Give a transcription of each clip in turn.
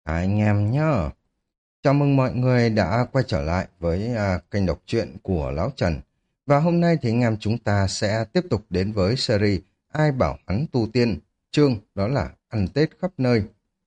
Hai anh em nhá. Chào mừng mọi người đã quay trở lại với kênh đọc truyện của Lão Trần. Và hôm nay thì anh em chúng ta sẽ tiếp tục đến với series Ai bảo hắn tu tiên, chương đó là ăn Tết khắp nơi.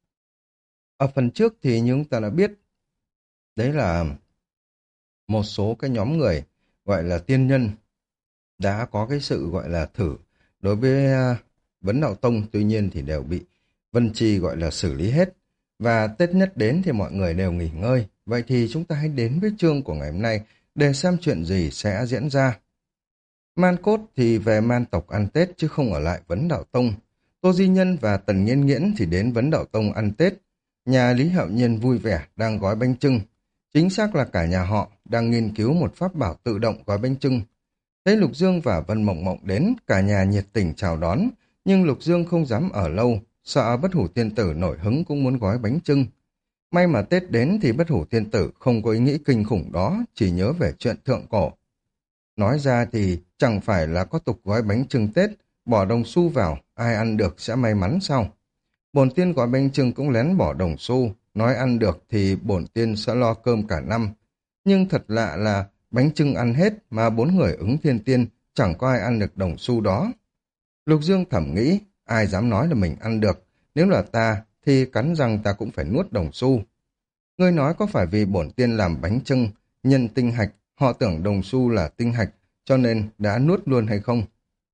Ở phần trước thì như chúng ta đã biết, đấy là một số cái nhóm người gọi là tiên nhân đã có cái sự gọi là thử đối với Vấn Đạo Tông, tuy nhiên thì đều bị Vân Chi gọi là xử lý hết. Và Tết nhất đến thì mọi người đều nghỉ ngơi. Vậy thì chúng ta hãy đến với chương của ngày hôm nay để xem chuyện gì sẽ diễn ra. Man Cốt thì về man tộc ăn Tết chứ không ở lại Vấn Đạo Tông. Tô Di Nhân và Tần Nghiên Nghiễn thì đến Vấn Đạo Tông ăn Tết. Nhà Lý Hạo Nhiên vui vẻ đang gói bánh chưng. Chính xác là cả nhà họ đang nghiên cứu một pháp bảo tự động gói bánh chưng. Thấy Lục Dương và Vân Mộng Mộng đến, cả nhà nhiệt tình chào đón, nhưng Lục Dương không dám ở lâu, sợ Bất Hủ Tiên Tử nổi hứng cũng muốn gói bánh chưng. May mà Tết đến thì Bất Hủ Tiên Tử không có ý nghĩ kinh khủng đó, chỉ nhớ về chuyện thượng cổ. Nói ra thì chẳng phải là có tục gói bánh chưng Tết, bỏ đồng xu vào, ai ăn được sẽ may mắn sao? Bổn tiên gói bánh chưng cũng lén bỏ đồng xu, nói ăn được thì bổn tiên sẽ lo cơm cả năm. Nhưng thật lạ là bánh chưng ăn hết mà bốn người ứng thiên tiên chẳng có ai ăn được đồng xu đó. Lục Dương thầm nghĩ, ai dám nói là mình ăn được, nếu là ta thì cắn răng ta cũng phải nuốt đồng xu. Ngươi nói có phải vì bổn tiên làm bánh chưng, nhân tinh hạch, họ tưởng đồng xu là tinh hạch, cho nên đã nuốt luôn hay không?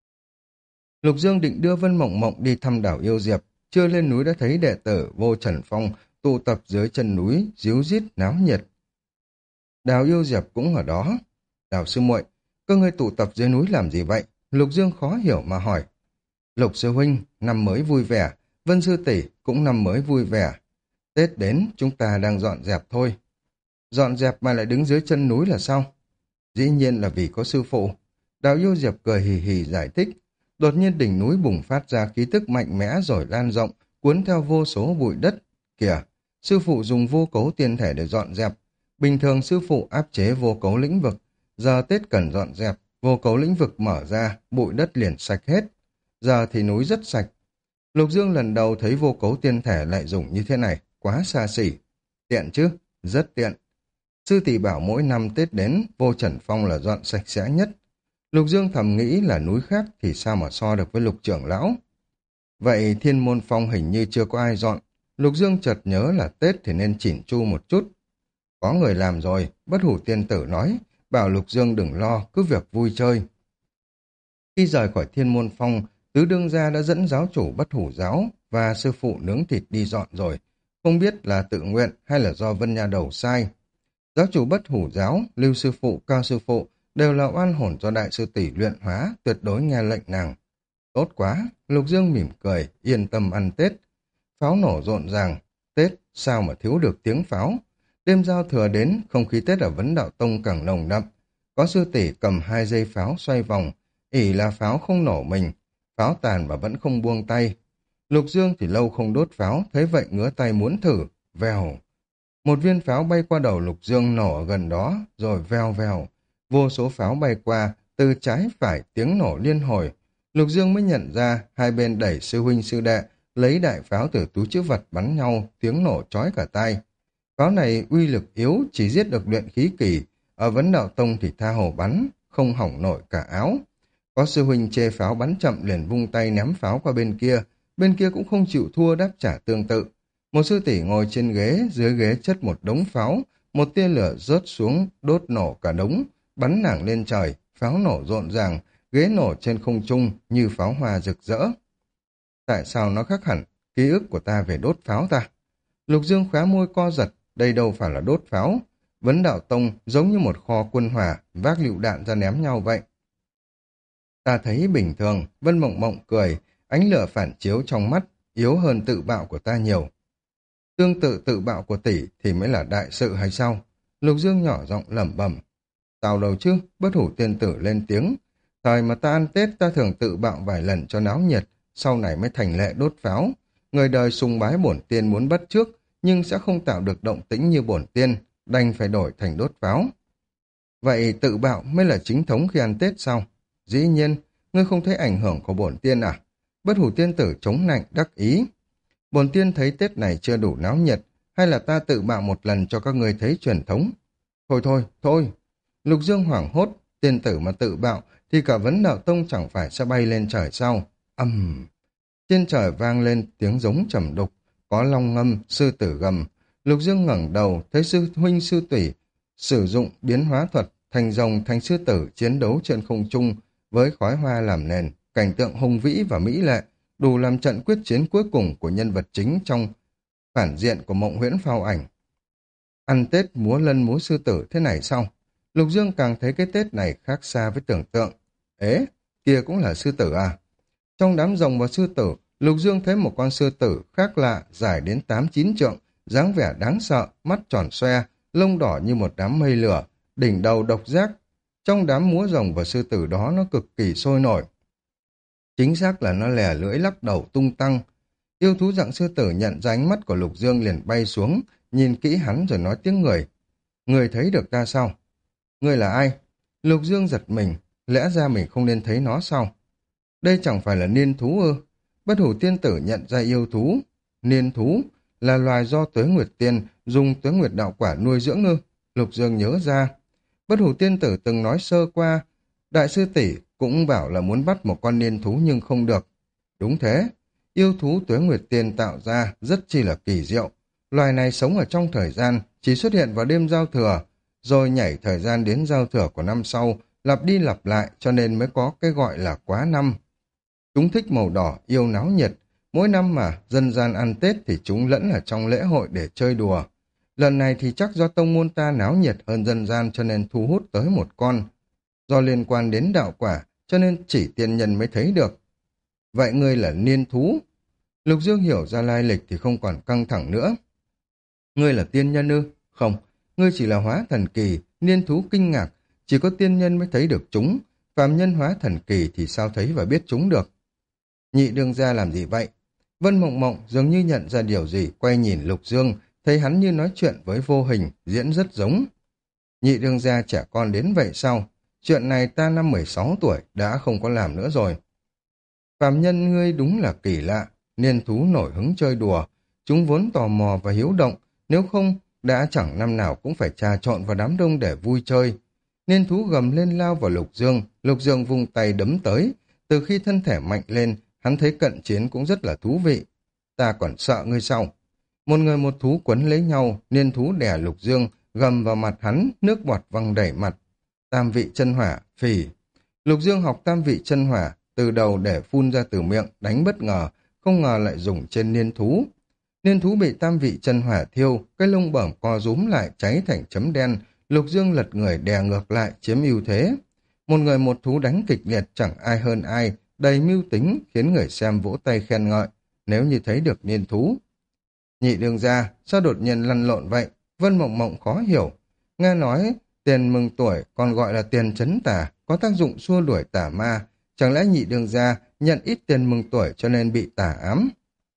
Lục Dương định đưa Vân Mộng Mộng đi thăm đảo Yêu Diệp, chưa lên núi đã thấy đệ tử Vô Trần Phong tụ tập dưới chân núi, ríu rít náo nhiệt. Đào Yêu Diệp cũng ở đó. Đào sư muội, các ngươi tụ tập dưới núi làm gì vậy? Lục Dương khó hiểu mà hỏi. Lục sư huynh, năm mới vui vẻ, Vân sư tỷ cũng năm mới vui vẻ. Tết đến, chúng ta đang dọn dẹp thôi. Dọn dẹp mà lại đứng dưới chân núi là sao? Dĩ nhiên là vì có sư phụ. Đào Yêu Diệp cười hì hì giải thích. Đột nhiên đỉnh núi bùng phát ra khí tức mạnh mẽ rồi lan rộng, cuốn theo vô số bụi đất. Kìa, sư phụ dùng vô cấu tiên thể để dọn dẹp. Bình thường sư phụ áp chế vô cấu lĩnh vực. Giờ Tết cần dọn dẹp, vô cấu lĩnh vực mở ra, bụi đất liền sạch hết. Giờ thì núi rất sạch. Lục Dương lần đầu thấy vô cấu tiên thể lại dùng như thế này, quá xa xỉ. Tiện chứ, rất tiện. Sư tỷ bảo mỗi năm Tết đến, Vô Trần Phong là dọn sạch sẽ nhất. Lục Dương thầm nghĩ là núi khác thì sao mà so được với Lục trưởng lão. Vậy Thiên Môn Phong hình như chưa có ai dọn. Lục Dương chợt nhớ là Tết thì nên chỉn chu một chút. Có người làm rồi, Bất Hủ Tiên Tử nói, bảo Lục Dương đừng lo, cứ việc vui chơi. Khi rời khỏi Thiên Môn Phong, Tứ Đương Gia đã dẫn giáo chủ Bất Hủ Giáo và sư phụ nướng thịt đi dọn rồi. Không biết là tự nguyện hay là do Vân Nha Đầu sai. Giáo chủ Bất Hủ Giáo, Lưu sư phụ, Cao sư phụ đều là oan hồn do đại sư tỷ luyện hóa, tuyệt đối nghe lệnh nàng. Tốt quá, Lục Dương mỉm cười, yên tâm ăn Tết. Pháo nổ rộn ràng, Tết sao mà thiếu được tiếng pháo. Đêm giao thừa đến, không khí Tết ở Vấn Đạo Tông càng nồng đậm. Có sư tỷ cầm 2 dây pháo xoay vòng, ỷ là pháo không nổ mình, pháo tàn mà vẫn không buông tay. Lục Dương thì lâu không đốt pháo, thấy vậy ngứa tay muốn thử, vèo. Một viên pháo bay qua đầu Lục Dương nổ ở gần đó, rồi vèo vèo. Vô số pháo bay qua, từ trái phải tiếng nổ liên hồi. Lục Dương mới nhận ra hai bên đẩy sư huynh sư đệ, lấy đại pháo từ túi trữ vật bắn nhau, tiếng nổ chói cả tai. Pháo này uy lực yếu, chỉ giết được luyện khí kỳ, ở Vấn Đạo Tông thì tha hồ bắn, không hỏng nổi cả áo. Có sư huynh chê pháo bắn chậm liền vung tay ném pháo qua bên kia cũng không chịu thua đáp trả tương tự. Một sư tỷ ngồi trên ghế, dưới ghế chất một đống pháo, một tia lửa rớt xuống, đốt nổ cả đống, bắn nàng lên trời, pháo nổ rộn ràng, ghế nổ trên không trung như pháo hoa rực rỡ. Tại sao nó khác hẳn ký ức của ta về đốt pháo ta? Lục Dương khóe môi co giật, đây đâu phải là đốt pháo. Vấn Đạo Tông giống như một kho quân hỏa, vác lựu đạn ra ném nhau vậy. Ta thấy bình thường, Vân Mộng Mộng cười, ánh lửa phản chiếu trong mắt, yếu hơn tự bạo của ta nhiều. Tương tự tự bạo của tỷ thì mới là đại sự hay sao? Lục Dương nhỏ giọng lẩm bẩm. Sao đâu chứ, Bất Hủ Tiên Tử lên tiếng. Thời mà ta ăn Tết ta thường tự bạo vài lần cho náo nhiệt, sau này mới thành lệ đốt pháo. Người đời sùng bái bổn tiên muốn bắt chước, nhưng sẽ không tạo được động tĩnh như bổn tiên, đành phải đổi thành đốt pháo. Vậy tự bạo mới là chính thống khi ăn Tết sao? Dĩ nhiên, ngươi không thấy ảnh hưởng của bổn tiên à? Bất Hủ Tiên Tử chống nạnh đắc ý. Bổn tiên thấy Tết này chưa đủ náo nhiệt, hay là ta tự bạo một lần cho các ngươi thấy truyền thống? Thôi thôi, thôi. Lục Dương hoảng hốt, tiên tử mà tự bạo thì cả Vấn Đạo Tông chẳng phải sẽ bay lên trời sao? Trên trời vang lên tiếng giống trầm đục, có long ngâm, sư tử gầm. Lục Dương ngẩng đầu, thấy sư huynh sư tỷ sử dụng biến hóa thuật, thành rồng thành sư tử chiến đấu trên không trung với khói hoa làm nền, cảnh tượng hùng vĩ và mỹ lệ, đủ làm trận quyết chiến cuối cùng của nhân vật chính trong phản diện của Mộng Huyễn Phao Ảnh. Ăn Tết múa lân múa sư tử thế này sao? Lục Dương càng thấy cái Tết này khác xa với tưởng tượng. Ế, kia cũng là sư tử à? Trong đám rồng và sư tử, Lục Dương thấy một con sư tử khác lạ, dài đến 8-9 trượng, dáng vẻ đáng sợ, mắt tròn xoe, lông đỏ như một đám mây lửa, đỉnh đầu độc giác. Trong đám múa rồng và sư tử đó nó cực kỳ sôi nổi. Chính xác là nó lè lưỡi lắc đầu tung tăng. Yêu thú dạng sư tử nhận ra ánh mắt của Lục Dương liền bay xuống, nhìn kỹ hắn rồi nói tiếng người. Người thấy được ta sao? Người là ai? Lục Dương giật mình, lẽ ra mình không nên thấy nó sao? Đây chẳng phải là niên thú ư? Bất Hủ Tiên Tử nhận ra yêu thú. Niên thú là loài do Tuế Nguyệt Tiên dùng Tuế Nguyệt đạo quả nuôi dưỡng ư? Lục Dương nhớ ra. Bất Hủ Tiên Tử từng nói sơ qua, đại sư tỷ cũng bảo là muốn bắt một con niên thú nhưng không được. Đúng thế, yêu thú Tuế Nguyệt Tiên tạo ra rất chi là kỳ diệu. Loài này sống ở trong thời gian, chỉ xuất hiện vào đêm giao thừa, rồi nhảy thời gian đến giao thừa của năm sau, lặp đi lặp lại cho nên mới có cái gọi là quá năm. Chúng thích màu đỏ, yêu náo nhiệt. Mỗi năm mà dân gian ăn Tết thì chúng lẫn ở trong lễ hội để chơi đùa. Lần này thì chắc do tông môn ta náo nhiệt hơn dân gian cho nên thu hút tới một con. Do liên quan đến đạo quả cho nên chỉ tiên nhân mới thấy được. Vậy ngươi là niên thú? Lục Dương hiểu ra lai lịch thì không còn căng thẳng nữa. Ngươi là tiên nhân ư? Không, ngươi chỉ là hóa thần kỳ, niên thú kinh ngạc. Chỉ có tiên nhân mới thấy được chúng. Phàm nhân hóa thần kỳ thì sao thấy và biết chúng được? Nhị đương gia làm gì vậy? Vân Mộng Mộng dường như nhận ra điều gì, quay nhìn Lục Dương, thấy hắn như nói chuyện với vô hình, diễn rất giống. Nhị đương gia trẻ con đến vậy sao? Chuyện này ta năm 16 tuổi đã không có làm nữa rồi. Phàm nhân ngươi đúng là kỳ lạ, niên thú nổi hứng chơi đùa. Chúng vốn tò mò và hiếu động, nếu không đã chẳng năm nào cũng phải trà trộn vào đám đông để vui chơi. Niên thú gầm lên lao vào Lục Dương vung tay đấm tới. Từ khi thân thể mạnh lên, hắn thấy cận chiến cũng rất là thú vị. Ta còn sợ ngươi sao? Một người một thú quấn lấy nhau, niên thú đè Lục Dương, gầm vào mặt hắn, nước bọt văng đầy mặt. Tam vị chân hỏa, phì. Lục Dương học tam vị chân hỏa, từ đầu để phun ra từ miệng, đánh bất ngờ, không ngờ lại dùng trên niên thú. Niên thú bị tam vị chân hỏa thiêu, cái lông bẩm co rúm lại cháy thành chấm đen, Lục Dương lật người đè ngược lại, chiếm ưu thế. Một người một thú đánh kịch liệt chẳng ai hơn ai, đầy mưu tính, khiến người xem vỗ tay khen ngợi, nếu như thấy được niên thú. Nhị đương gia, sao đột nhiên lăn lộn vậy? Vân Mộng Mộng khó hiểu. Nghe nói, tiền mừng tuổi còn gọi là tiền trấn tà, có tác dụng xua đuổi tà ma. Chẳng lẽ nhị đương gia nhận ít tiền mừng tuổi cho nên bị tà ám?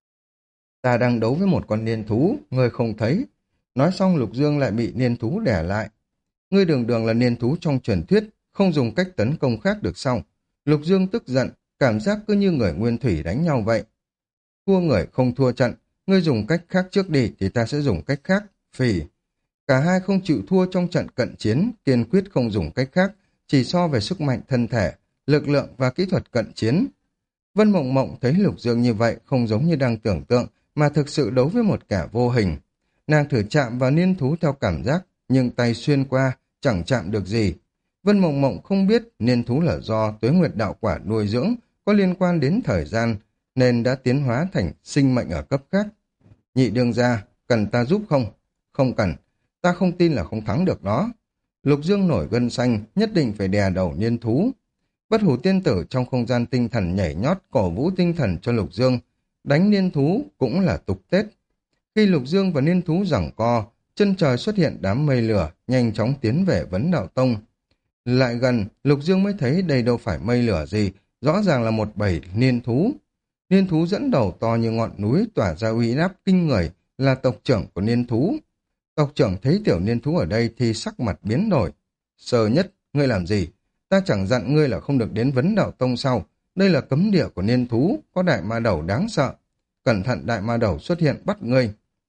Ta đang đấu với một con niên thú, ngươi không thấy. Nói xong Lục Dương lại bị niên thú đè lại. Ngươi đường đường là niên thú trong truyền thuyết, không dùng cách tấn công khác được sao? Lục Dương tức giận, cảm giác cứ như người nguyên thủy đánh nhau vậy. Thua người không thua trận, ngươi dùng cách khác trước đi thì ta sẽ dùng cách khác. Phì. Cả hai không chịu thua trong trận cận chiến, kiên quyết không dùng cách khác, chỉ so về sức mạnh thân thể, lực lượng và kỹ thuật cận chiến. Vân Mộng Mộng thấy Lục Dương như vậy không giống như đang tưởng tượng, mà thực sự đấu với một kẻ vô hình. Nàng thử chạm vào niên thú theo cảm giác, nhưng tay xuyên qua, chẳng chạm được gì. Vân Mộng Mộng không biết niên thú là do Tuế Nguyệt đạo quả nuôi dưỡng, có liên quan đến thời gian, nên đã tiến hóa thành sinh mệnh ở cấp khác. Nhị đương gia, cần ta giúp không? Không cần, ta không tin là không thắng được nó. Lục Dương nổi gân xanh, nhất định phải đè đầu niên thú. Bất Hủ Tiên Tử trong không gian tinh thần nhảy nhót cổ vũ tinh thần cho Lục Dương, đánh niên thú cũng là tục Tết. Khi Lục Dương và niên thú giằng co, chân trời xuất hiện đám mây lửa, nhanh chóng tiến về Vấn Đạo Tông. Lại gần, Lục Dương mới thấy đây đâu phải mây lửa gì, rõ ràng là một bầy niên thú. Niên thú dẫn đầu to như ngọn núi tỏa ra uy áp kinh người, là tộc trưởng của niên thú. Tộc trưởng thấy tiểu niên thú ở đây thì sắc mặt biến đổi. Sơ Nhất, ngươi làm gì? Ta chẳng dặn ngươi là không được đến Vấn Đạo Tông sau. Đây là cấm địa của niên thú, có đại ma đầu đáng sợ. Cẩn thận đại ma đầu xuất hiện bắt ngươi.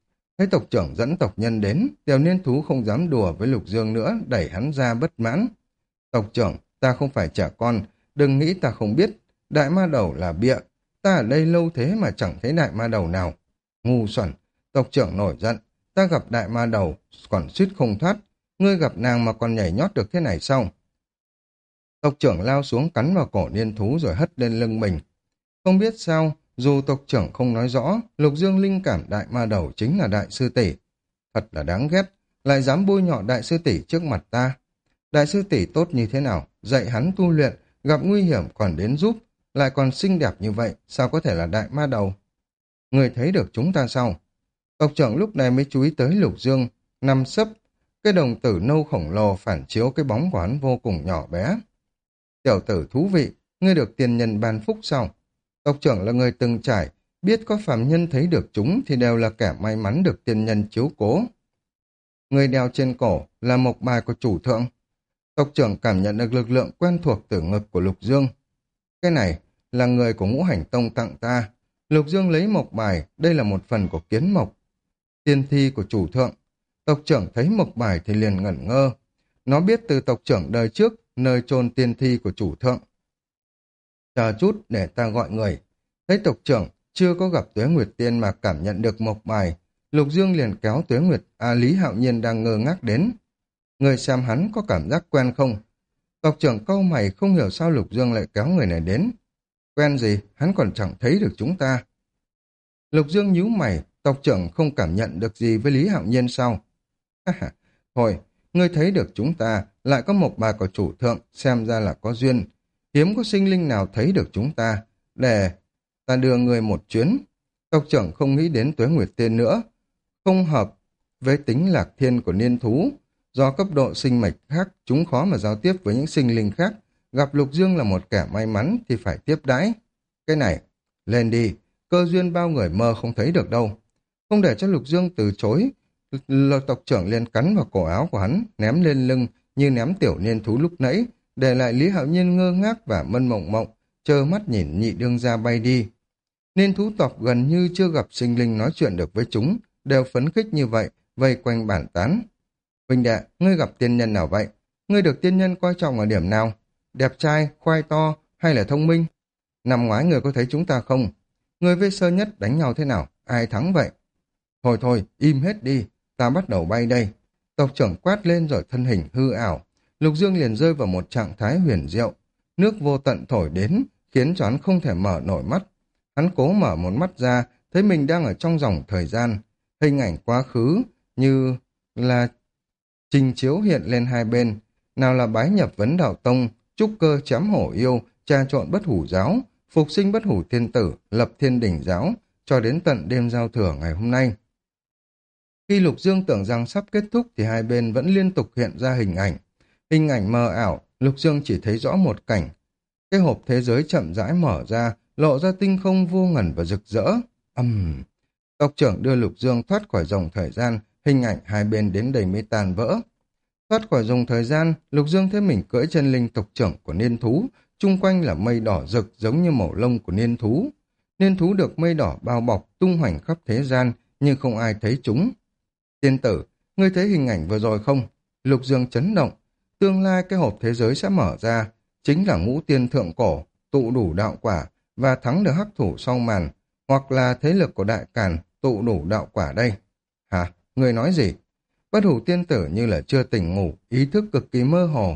Thấy tộc trưởng dẫn tộc nhân đến, Tiểu Niên Thú không dám đùa với Lục Dương nữa, đẩy hắn ra bất mãn. Tộc trưởng, ta không phải trẻ con, đừng nghĩ ta không biết. Đại ma đầu là bịa, ta ở đây lâu thế mà chẳng thấy đại ma đầu nào. Ngu xuẩn, tộc trưởng nổi giận, ta gặp đại ma đầu, còn suýt không thoát. Ngươi gặp nàng mà còn nhảy nhót được thế này sao? Tộc trưởng lao xuống cắn vào cổ Niên Thú rồi hất lên lưng mình. Không biết sao, dù tộc trưởng không nói rõ, Lục Dương linh cảm đại ma đầu chính là đại sư tỷ. Thật là đáng ghét, lại dám bôi nhọ đại sư tỷ trước mặt ta. Đại sư tỷ tốt như thế nào, dạy hắn tu luyện, gặp nguy hiểm còn đến giúp, lại còn xinh đẹp như vậy, sao có thể là đại ma đầu? Người thấy được chúng ta sao? Tộc trưởng lúc này mới chú ý tới Lục Dương, nằm sấp, cái đồng tử nâu khổng lồ phản chiếu cái bóng của hắn vô cùng nhỏ bé. Tiểu tử thú vị, ngươi được tiền nhân ban phúc sao? Tộc trưởng là người từng trải, biết có phàm nhân thấy được chúng thì đều là kẻ may mắn được tiền nhân chiếu cố. Người đeo trên cổ là mộc bài của chủ thượng. Tộc trưởng cảm nhận được lực lượng quen thuộc từ ngực của Lục Dương. Cái này là người của Ngũ Hành Tông tặng ta. Lục Dương lấy mộc bài, đây là một phần của kiến mộc. Tiên thi của chủ thượng. Tộc trưởng thấy mộc bài thì liền ngẩn ngơ. Nó biết từ tộc trưởng đời trước, nơi chôn tiên thi của chủ thượng. Chờ chút để ta gọi người. Thấy tộc trưởng chưa có gặp Tuế Nguyệt Tiên mà cảm nhận được mộc bài, Lục Dương liền kéo Tuế Nguyệt, Lý Hạo Nhiên đang ngơ ngác đến. Người xem hắn có cảm giác quen không? Tộc trưởng cau mày không hiểu sao Lục Dương lại kéo người này đến. Quen gì, hắn còn chẳng thấy được chúng ta. Lục Dương nhíu mày, tộc trưởng không cảm nhận được gì với Lý Hạo Nhiên sao? Thôi, ngươi thấy được chúng ta, lại có một bài của chủ thượng, xem ra là có duyên. Hiếm có sinh linh nào thấy được chúng ta, để ta đưa ngươi một chuyến. Tộc trưởng không nghĩ đến Tuế Nguyệt Tiên nữa, không hợp với tính lạc thiên của Niên Thú. Do cấp độ sinh mạch khác, chúng khó mà giao tiếp với những sinh linh khác. Gặp Lục Dương là một kẻ may mắn thì phải tiếp đãi. Cái này, lên đi, cơ duyên bao người mơ không thấy được đâu. Không để cho Lục Dương từ chối, tộc trưởng liền cắn vào cổ áo của hắn, ném lên lưng như ném tiểu Niên Thú lúc nãy, để lại Lý Hạo Nhiên ngơ ngác và mân mộng mộng, trơ mắt nhìn nhị đương gia bay đi. Niên Thú tộc gần như chưa gặp sinh linh nói chuyện được với chúng, đều phấn khích như vậy, vây quanh bản tán. Huynh đệ, ngươi gặp tiên nhân nào vậy? Ngươi được tiên nhân coi trọng ở điểm nào? Đẹp trai, khoai to hay là thông minh? Năm ngoái ngươi có thấy chúng ta không? Ngươi với Sơ Nhất đánh nhau thế nào? Ai thắng vậy? Thôi thôi, im hết đi, ta bắt đầu bay đây. Tộc trưởng quát lên rồi thân hình hư ảo. Lục Dương liền rơi vào một trạng thái huyền diệu. Nước vô tận thổi đến, khiến cho hắn không thể mở nổi mắt. Hắn cố mở một mắt ra, thấy mình đang ở trong dòng thời gian. Hình ảnh quá khứ như là trình chiếu hiện lên hai bên. Nào là bái nhập vấn đạo tông, trúc cơ chém hổ yêu, trà trộn bất hủ giáo, phục sinh bất hủ thiên tử, lập thiên đỉnh giáo, cho đến tận đêm giao thừa ngày hôm nay. Khi Lục Dương tưởng rằng sắp kết thúc thì hai bên vẫn liên tục hiện ra hình ảnh. Hình ảnh mờ ảo, Lục Dương chỉ thấy rõ một cảnh. Cái hộp thế giới chậm rãi mở ra, lộ ra tinh không vô ngần và rực rỡ. Tộc trưởng đưa Lục Dương thoát khỏi dòng thời gian, hình ảnh hai bên đến đầy mới tàn vỡ. Thoát khỏi dòng thời gian, Lục Dương thấy mình cưỡi chân linh tộc trưởng của Niên Thú, chung quanh là mây đỏ rực giống như màu lông của Niên Thú. Niên Thú được mây đỏ bao bọc, tung hoành khắp thế gian, nhưng không ai thấy chúng. Tiên tử, ngươi thấy hình ảnh vừa rồi không? Lục Dương chấn động. Tương lai cái hộp thế giới sẽ mở ra, chính là ngũ tiên thượng cổ, tụ đủ đạo quả, và thắng được hắc thủ sau màn, hoặc là thế lực của đại càn, tụ đủ đạo quả đây. Hả? Ngươi nói gì? Bất hủ tiên tử như là chưa tỉnh ngủ, ý thức cực kỳ mơ hồ.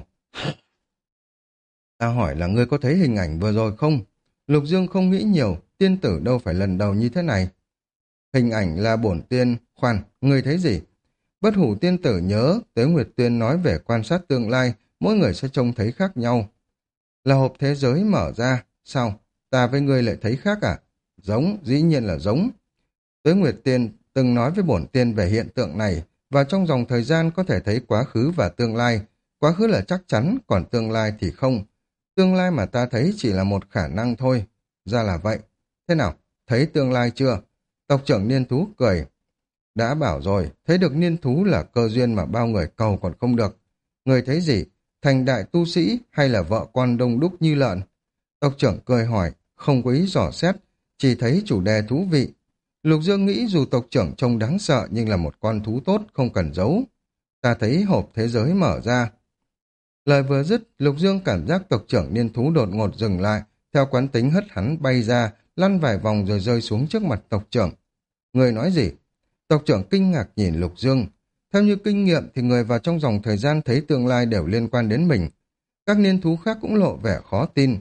Ta hỏi là ngươi có thấy hình ảnh vừa rồi không? Lục Dương không nghĩ nhiều, tiên tử đâu phải lần đầu như thế này. Hình ảnh là bổn tiên, khoan, ngươi thấy gì? Bất hủ tiên tử nhớ, Tế Nguyệt Tiên nói về quan sát tương lai, mỗi người sẽ trông thấy khác nhau. Là hộp thế giới mở ra, sao? Ta với ngươi lại thấy khác à? Giống, dĩ nhiên là giống. Tế Nguyệt Tiên từng nói với bổn tiên về hiện tượng này, và trong dòng thời gian có thể thấy quá khứ và tương lai. Quá khứ là chắc chắn, còn tương lai thì không. Tương lai mà ta thấy chỉ là một khả năng thôi. Ra là vậy. Thế nào? Thấy tương lai chưa? Tộc trưởng Niên Thú cười. Đã bảo rồi, thấy được Niên Thú là cơ duyên mà bao người cầu còn không được. Người thấy gì? Thành đại tu sĩ hay là vợ con đông đúc như lợn? Tộc trưởng cười hỏi, không có ý dò xét, chỉ thấy chủ đề thú vị. Lục Dương nghĩ dù tộc trưởng trông đáng sợ nhưng là một con thú tốt, không cần giấu. Ta thấy hộp thế giới mở ra. Lời vừa dứt, Lục Dương cảm giác tộc trưởng niên thú đột ngột dừng lại, theo quán tính hất hắn bay ra, lăn vài vòng rồi rơi xuống trước mặt tộc trưởng. Người nói gì? Tộc trưởng kinh ngạc nhìn Lục Dương. Theo như kinh nghiệm thì người vào trong dòng thời gian thấy tương lai đều liên quan đến mình. Các niên thú khác cũng lộ vẻ khó tin.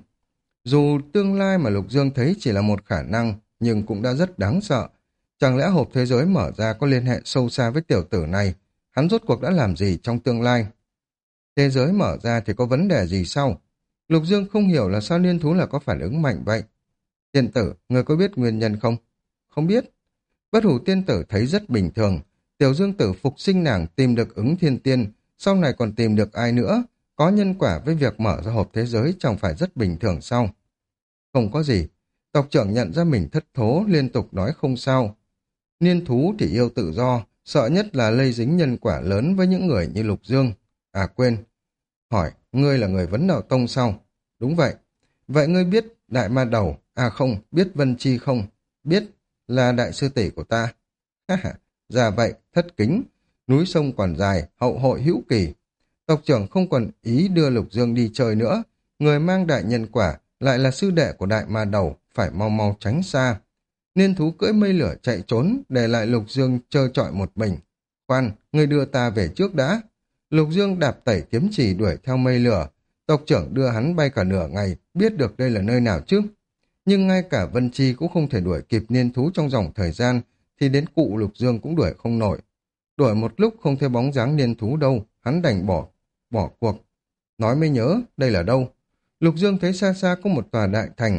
Dù tương lai mà Lục Dương thấy chỉ là một khả năng, nhưng cũng đã rất đáng sợ. Chẳng lẽ hộp thế giới mở ra có liên hệ sâu xa với tiểu tử này? Hắn rốt cuộc đã làm gì trong tương lai? Thế giới mở ra thì có vấn đề gì sao? Lục Dương không hiểu là sao niên thú là có phản ứng mạnh vậy. Tiên tử, người có biết nguyên nhân không? Không biết. Bất hủ tiên tử thấy rất bình thường. Tiểu Dương tử phục sinh nàng tìm được ứng thiên tiên, sau này còn tìm được ai nữa? Có nhân quả với việc mở ra hộp thế giới chẳng phải rất bình thường sao? Không có gì. Tộc trưởng nhận ra mình thất thố, liên tục nói không sao. Niên thú thì yêu tự do, sợ nhất là lây dính nhân quả lớn với những người như Lục Dương. À quên, hỏi, ngươi là người vấn đạo tông sao? Đúng vậy. Vậy ngươi biết Đại Ma Đầu, à không, biết Vân Chi không? Biết, là đại sư tỷ của ta. Ha ha, ra vậy, thất kính. Núi sông còn dài, hậu hội hữu kỳ. Tộc trưởng không còn ý đưa Lục Dương đi chơi nữa. Người mang đại nhân quả lại là sư đệ của Đại Ma Đầu, phải mau mau tránh xa. Niên thú cưỡi mây lửa chạy trốn, để lại Lục Dương trơ trọi một mình. Khoan, ngươi đưa ta về trước đã. Lục Dương đạp tẩy kiếm chỉ đuổi theo mây lửa. Tộc trưởng đưa hắn bay cả nửa ngày, biết được đây là nơi nào chứ. Nhưng ngay cả Vân Chi cũng không thể đuổi kịp niên thú trong dòng thời gian, thì đến cụ Lục Dương cũng đuổi không nổi. Đuổi một lúc không thấy bóng dáng niên thú đâu, hắn đành bỏ cuộc. Nói mới nhớ, đây là đâu? Lục Dương thấy xa xa có một tòa đại thành.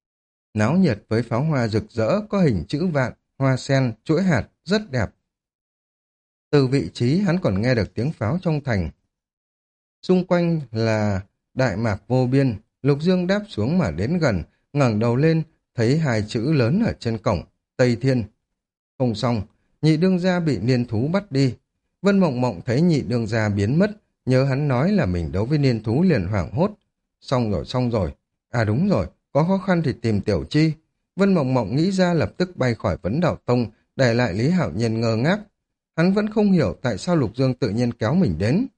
Náo nhiệt với pháo hoa rực rỡ, có hình chữ vạn, hoa sen, chuỗi hạt, rất đẹp. Từ vị trí hắn còn nghe được tiếng pháo trong thành. Xung quanh là đại mạc vô biên, Lục Dương đáp xuống mà đến gần, ngẩng đầu lên, thấy hai chữ lớn ở trên cổng, Tây Thiên. Không xong, nhị đương gia bị niên thú bắt đi. Vân Mộng Mộng thấy nhị đương gia biến mất, nhớ hắn nói là mình đấu với niên thú liền hoảng hốt. Xong rồi. À đúng rồi, có khó khăn thì tìm Tiểu Chi. Vân Mộng Mộng nghĩ ra lập tức bay khỏi Vấn Đạo Tông, để lại Lý Hạo Nhiên ngơ ngác. Hắn vẫn không hiểu tại sao Lục Dương tự nhiên kéo mình đến.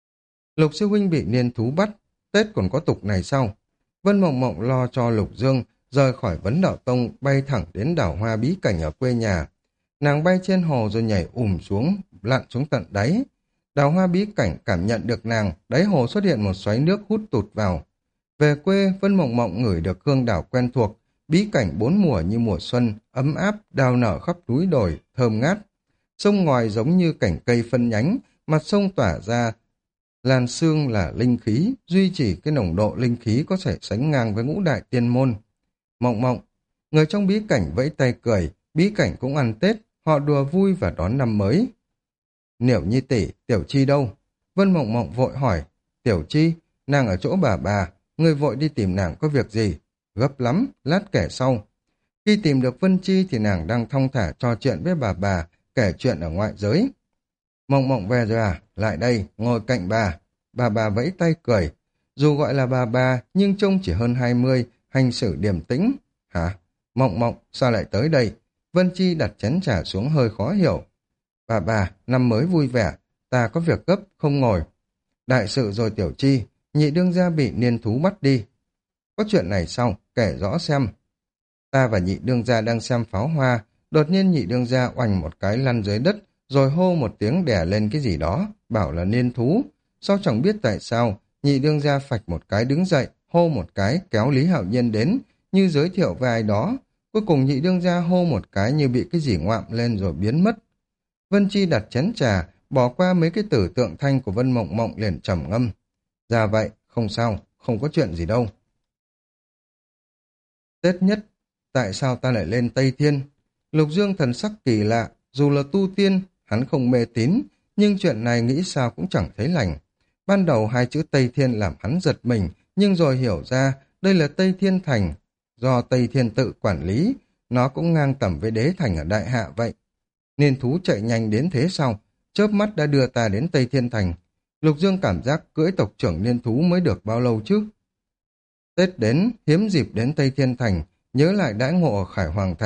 Lục sư huynh bị niên thú bắt, Tết còn có tục này sao? Vân Mộng Mộng lo cho Lục Dương, rời khỏi Vấn Đạo Tông, bay thẳng đến đảo Hoa Bí Cảnh ở quê nhà. Nàng bay trên hồ rồi nhảy xuống, lặn xuống tận đáy. Đào Hoa Bí Cảnh cảm nhận được nàng, đáy hồ xuất hiện một xoáy nước hút tụt vào. Về quê, Vân Mộng Mộng ngửi được hương đảo quen thuộc, bí cảnh bốn mùa như mùa xuân, ấm áp, đào nở khắp núi đồi, thơm ngát. Sông ngòi giống như cảnh cây phân nhánh, mặt sông tỏa ra làn sương là linh khí, duy trì cái nồng độ linh khí có thể sánh ngang với ngũ đại tiên môn. Mộng Mộng, người trong bí cảnh vẫy tay cười, bí cảnh cũng ăn Tết, họ đùa vui và đón năm mới. Niểu Nhi tỷ, Tiểu Chi đâu? Vân Mộng Mộng vội hỏi. Tiểu Chi, nàng ở chỗ bà, người vội đi tìm nàng có việc gì? Gấp lắm, lát kể sau. Khi tìm được Vân Chi thì nàng đang thong thả trò chuyện với bà, kể chuyện ở ngoại giới. Mộng Mộng về rồi à? Lại đây, ngồi cạnh bà. Bà vẫy tay cười. Dù gọi là bà, nhưng trông chỉ hơn 20, hành xử điềm tĩnh. Hả? Mộng Mộng, sao lại tới đây? Vân Chi đặt chén trà xuống hơi khó hiểu. Bà, năm mới vui vẻ, ta có việc gấp, không ngồi. Đại sự rồi Tiểu Chi, nhị đương gia bị niên thú bắt đi. Có chuyện này sao? Kể rõ xem. Ta và nhị đương gia đang xem pháo hoa, đột nhiên nhị đương gia oành một cái lăn dưới đất, rồi hô một tiếng đè lên cái gì đó, bảo là niên thú. Sao chẳng biết tại sao, nhị đương gia phạch một cái đứng dậy, hô một cái kéo Lý Hạo Nhiên đến, như giới thiệu với ai đó. Cuối cùng nhị đương gia hô một cái như bị cái gì ngoạm lên rồi biến mất. Vân Chi đặt chén trà, bỏ qua mấy cái tử tượng thanh của Vân Mộng Mộng liền trầm ngâm. Dạ vậy, không sao, không có chuyện gì đâu. Tết nhất, tại sao ta lại lên Tây Thiên? Lục Dương thần sắc kỳ lạ, dù là tu tiên, hắn không mê tín, nhưng chuyện này nghĩ sao cũng chẳng thấy lành. Ban đầu hai chữ Tây Thiên làm hắn giật mình, nhưng rồi hiểu ra đây là Tây Thiên Thành, do Tây Thiên tự quản lý, nó cũng ngang tầm với đế thành ở Đại Hạ vậy. Niên thú chạy nhanh đến thế sao? Chớp mắt đã đưa ta đến Tây Thiên Thành. Lục Dương cảm giác cưỡi tộc trưởng niên thú mới được bao lâu chứ? Tết đến, hiếm dịp đến Tây Thiên Thành, nhớ lại đãi ngộ ở Khải Hoàng Thành,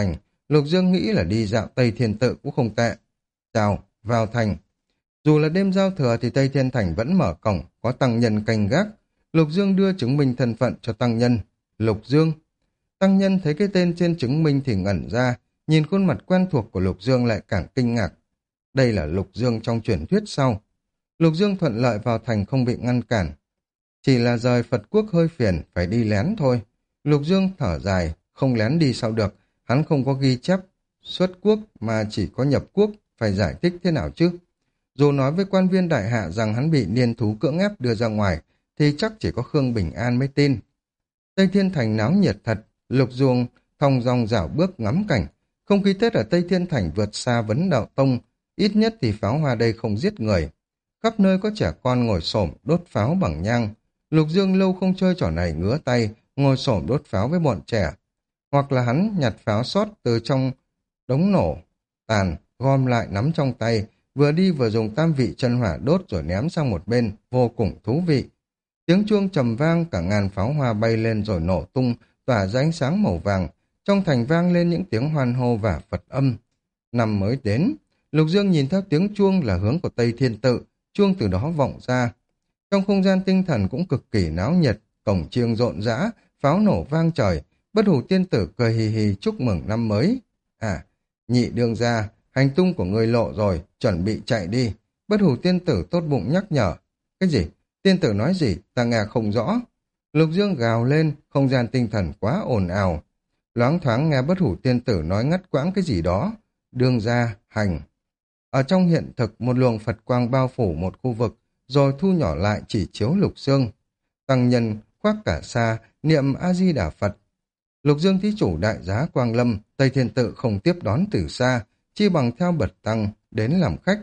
Lục Dương nghĩ là đi dạo Tây Thiên Tự cũng không tệ. Chào, vào thành. Dù là đêm giao thừa thì Tây Thiên Thành vẫn mở cổng, có tăng nhân canh gác. Lục Dương đưa chứng minh thân phận cho tăng nhân. Lục Dương. Tăng nhân thấy cái tên trên chứng minh thì ngẩn ra, nhìn khuôn mặt quen thuộc của Lục Dương lại càng kinh ngạc. Đây là Lục Dương trong truyền thuyết sau. Lục Dương thuận lợi vào thành không bị ngăn cản. Chỉ là rời Phật quốc hơi phiền, phải đi lén thôi. Lục Dương thở dài, không lén đi sao được, hắn không có ghi chép xuất quốc mà chỉ có nhập quốc, phải giải thích thế nào chứ? Dù nói với quan viên đại hạ rằng hắn bị niên thú cưỡng ép đưa ra ngoài, thì chắc chỉ có Khương Bình An mới tin. Tây Thiên Thành náo nhiệt thật, Lục Dương thong dong dạo bước ngắm cảnh. Không khí Tết ở Tây Thiên Thành vượt xa Vấn Đạo Tông, ít nhất thì pháo hoa đây không giết người. Khắp nơi có trẻ con ngồi xổm đốt pháo bằng nhang. Lục Dương lâu không chơi trò này ngứa tay, ngồi xổm đốt pháo với bọn trẻ. Hoặc là hắn nhặt pháo sót từ trong đống nổ, tàn, gom lại nắm trong tay, vừa đi vừa dùng tam vị chân hỏa đốt rồi ném sang một bên, vô cùng thú vị. Tiếng chuông trầm vang, cả ngàn pháo hoa bay lên rồi nổ tung, tỏa ra ánh sáng màu vàng. Trong thành vang lên những tiếng hoan hô và Phật âm. Năm mới đến, Lục Dương nhìn theo tiếng chuông là hướng của Tây Thiên Tự, chuông từ đó vọng ra. Trong không gian tinh thần cũng cực kỳ náo nhiệt, cổng chiêng rộn rã, pháo nổ vang trời, Bất Hủ Tiên Tử cười hì hì chúc mừng năm mới. À, nhị đương gia, hành tung của người lộ rồi, chuẩn bị chạy đi. Bất Hủ Tiên Tử tốt bụng nhắc nhở. Cái gì? Tiên tử nói gì? Ta nghe không rõ. Lục Dương gào lên, không gian tinh thần quá ồn ào. Loáng thoáng nghe Bất Hủ Tiên Tử nói ngắt quãng cái gì đó. Đương gia, hành. Ở trong hiện thực, một luồng Phật quang bao phủ một khu vực, rồi thu nhỏ lại chỉ chiếu Lục Dương. Tăng nhân khoác cả sa, niệm A-di-đà Phật. Lục Dương thí chủ đại giá Quang Lâm, Tây Thiên Tự không tiếp đón từ xa, chi bằng theo bật tăng đến làm khách.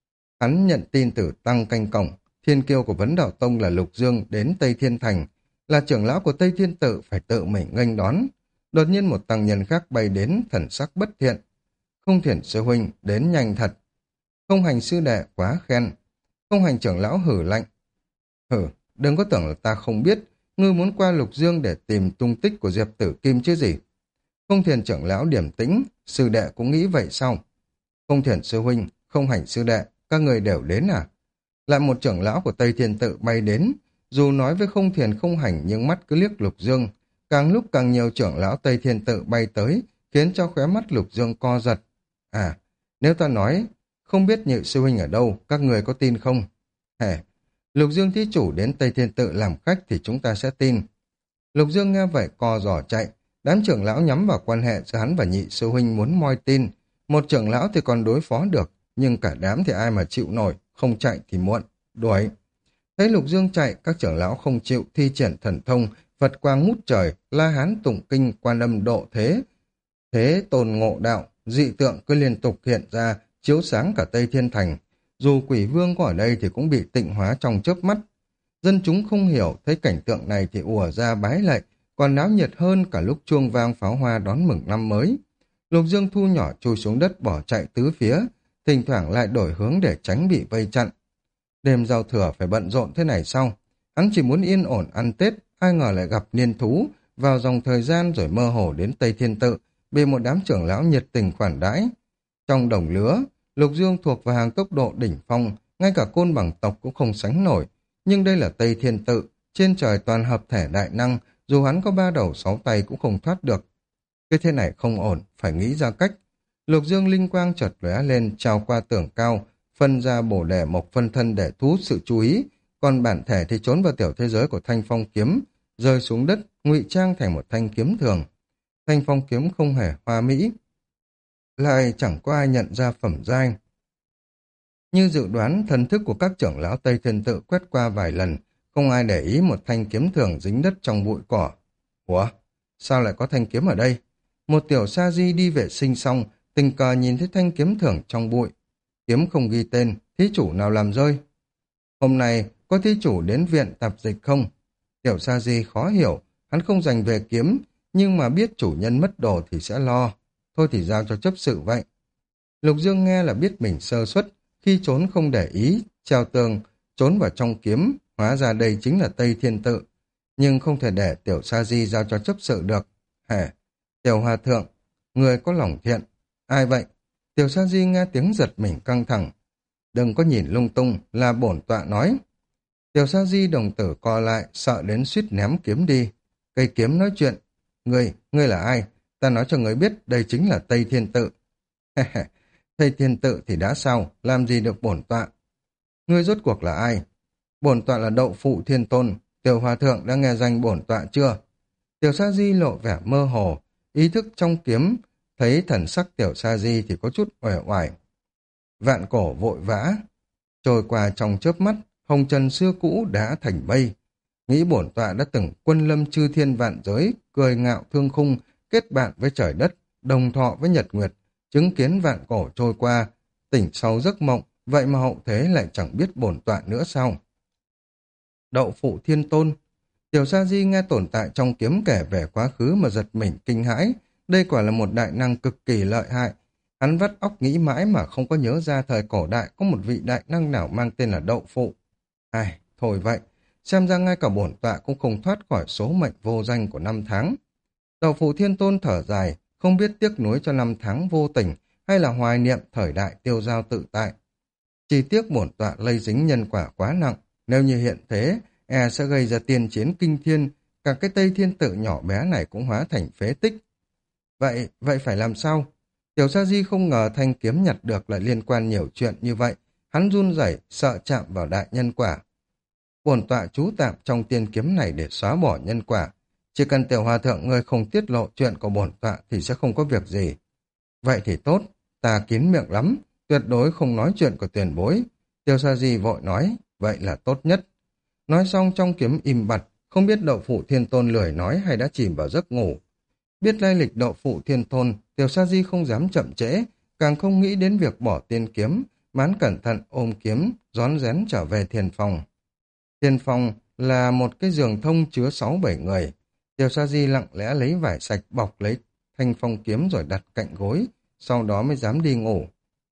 Hắn nhận tin từ tăng canh cổng, thiên kiêu của Vấn Đạo Tông là Lục Dương đến Tây Thiên Thành, là trưởng lão của Tây Thiên Tự phải tự mình nghênh đón. Đột nhiên một tăng nhân khác bay đến, thần sắc bất thiện. Không Thiển sư huynh đến nhanh thật. Không Hành sư đệ quá khen. Không Hành trưởng lão hử lạnh. Hử, đừng có tưởng là ta không biết, ngươi muốn qua Lục Dương để tìm tung tích của Diệp Tử Kim chứ gì. Không Thiền trưởng lão điềm tĩnh, sư đệ cũng nghĩ vậy sao? Không Thiền sư huynh, Không Hành sư đệ, các người đều đến à? Lại một trưởng lão của Tây Thiên Tự bay đến, dù nói với Không Thiền Không Hành nhưng mắt cứ liếc Lục Dương. Càng lúc càng nhiều trưởng lão Tây Thiên Tự bay tới, khiến cho khóe mắt Lục Dương co giật. À, nếu ta nói, không biết nhị sư huynh ở đâu, các người có tin không? Hề, Lục Dương thí chủ đến Tây Thiên Tự làm khách thì chúng ta sẽ tin. Lục Dương nghe vậy co giò chạy, đám trưởng lão nhắm vào quan hệ giữa hắn và nhị sư huynh muốn moi tin. Một trưởng lão thì còn đối phó được, nhưng cả đám thì ai mà chịu nổi, không chạy thì muộn, đuổi. Thấy Lục Dương chạy, các trưởng lão không chịu thi triển thần thông, Phật quang ngút trời, La Hán tụng kinh, Quan Âm độ thế. Thế tôn ngộ đạo, dị tượng cứ liên tục hiện ra, chiếu sáng cả Tây Thiên Thành. Dù quỷ vương có ở đây thì cũng bị tịnh hóa trong chớp mắt. Dân chúng không hiểu, thấy cảnh tượng này thì ùa ra bái lạy, còn náo nhiệt hơn cả lúc chuông vang pháo hoa đón mừng năm mới. Lục Dương thu nhỏ chui xuống đất bỏ chạy tứ phía, thỉnh thoảng lại đổi hướng để tránh bị vây chặn. Đêm giao thừa phải bận rộn thế này sao? Hắn chỉ muốn yên ổn ăn Tết, ai ngờ lại gặp niên thú, vào dòng thời gian rồi mơ hồ đến Tây Thiên Tự, bị một đám trưởng lão nhiệt tình khoản đãi. Trong đồng lứa, Lục Dương thuộc vào hàng tốc độ đỉnh phong, ngay cả côn bằng tộc cũng không sánh nổi. Nhưng đây là Tây Thiên Tự, trên trời toàn hợp thể đại năng, dù hắn có 3 đầu 6 tay cũng không thoát được. Cái thế này không ổn, phải nghĩ ra cách. Lục Dương linh quang chợt lóe lên, trao qua tường cao, phân ra bổ đẻ mộc phân thân để thu hút sự chú ý, còn bản thể thì trốn vào tiểu thế giới của Thanh Phong kiếm, rơi xuống đất, ngụy trang thành một thanh kiếm thường. Thanh Phong kiếm không hề hoa mỹ, lại chẳng có ai nhận ra phẩm giai. Như dự đoán, thần thức của các trưởng lão Tây Thiên Tự quét qua vài lần, không ai để ý một thanh kiếm thường dính đất trong bụi cỏ. Ủa, sao lại có thanh kiếm ở đây? Một tiểu sa di đi vệ sinh xong, tình cờ nhìn thấy thanh kiếm thường trong bụi. Kiếm không ghi tên, thí chủ nào làm rơi? Hôm nay, có thí chủ đến viện tạp dịch không? Tiểu sa di khó hiểu, hắn không dành về kiếm, nhưng mà biết chủ nhân mất đồ thì sẽ lo. Thôi thì giao cho chấp sự vậy. Lục Dương nghe là biết mình sơ suất, khi trốn không để ý, treo tường, trốn vào trong kiếm, hóa ra đây chính là Tây Thiên Tự. Nhưng không thể để tiểu sa di giao cho chấp sự được. Hề, tiểu hòa thượng, người có lòng thiện. Ai vậy? Tiểu Sa Di nghe tiếng giật mình căng thẳng. Đừng có nhìn lung tung, là bổn tọa nói. Tiểu Sa Di đồng tử co lại, sợ đến suýt ném kiếm đi. Cây kiếm nói chuyện. Ngươi là ai? Ta nói cho ngươi biết đây chính là Tây Thiên Tự. Tây Thiên Tự thì đã sao, làm gì được bổn tọa? Ngươi rốt cuộc là ai? Bổn tọa là Đậu Phụ Thiên Tôn. Tiểu Hòa Thượng đã nghe danh bổn tọa chưa? Tiểu Sa Di lộ vẻ mơ hồ, ý thức trong kiếm, thấy thần sắc Tiểu Sa Di thì có chút uể oải. Vạn cổ vội vã, trôi qua trong chớp mắt, hồng trần xưa cũ đã thành mây. Nghĩ bổn tọa đã từng quân lâm chư thiên vạn giới, cười ngạo thương khung, kết bạn với trời đất, đồng thọ với nhật nguyệt, chứng kiến vạn cổ trôi qua, tỉnh sau giấc mộng, vậy mà hậu thế lại chẳng biết bổn tọa nữa sao? Đậu Phụ Thiên Tôn. Tiểu Sa Di nghe tồn tại trong kiếm kể về quá khứ mà giật mình kinh hãi, đây quả là một đại năng cực kỳ lợi hại. Hắn vắt óc nghĩ mãi mà không có nhớ ra thời cổ đại có một vị đại năng nào mang tên là Đậu Phụ. Ai, thôi vậy, xem ra ngay cả bổn tọa cũng không thoát khỏi số mệnh vô danh của năm tháng. Đậu Phụ Thiên Tôn thở dài, không biết tiếc nuối cho năm tháng vô tình hay là hoài niệm thời đại tiêu dao tự tại. Chỉ tiếc bổn tọa lây dính nhân quả quá nặng, nếu như hiện thế, sẽ gây ra tiên chiến kinh thiên, cả cái Tây Thiên Tự nhỏ bé này cũng hóa thành phế tích. Vậy phải làm sao? Tiểu Sa Di không ngờ thanh kiếm nhặt được lại liên quan nhiều chuyện như vậy, hắn run rẩy sợ chạm vào đại nhân quả. Bổn tọa trú tạm trong tiên kiếm này để xóa bỏ nhân quả, chỉ cần Tiểu Hòa Thượng ngươi không tiết lộ chuyện của bổn tọa thì sẽ không có việc gì. Vậy thì tốt, ta kín miệng lắm, tuyệt đối không nói chuyện của tiền bối. Tiểu Sa Di vội nói, vậy là tốt nhất. Nói xong trong kiếm im bặt, không biết Đậu Phụ Thiên Tôn lười nói hay đã chìm vào giấc ngủ. Biết lai lịch Đậu Phụ Thiên Tôn, Tiểu Sa Di không dám chậm trễ, càng không nghĩ đến việc bỏ tiên kiếm, mán cẩn thận ôm kiếm, rón rén trở về thiền phòng. Thiền phòng là một cái giường thông chứa 6-7 người. Tiểu Sa Di lặng lẽ lấy vải sạch bọc lấy thanh phong kiếm rồi đặt cạnh gối, sau đó mới dám đi ngủ.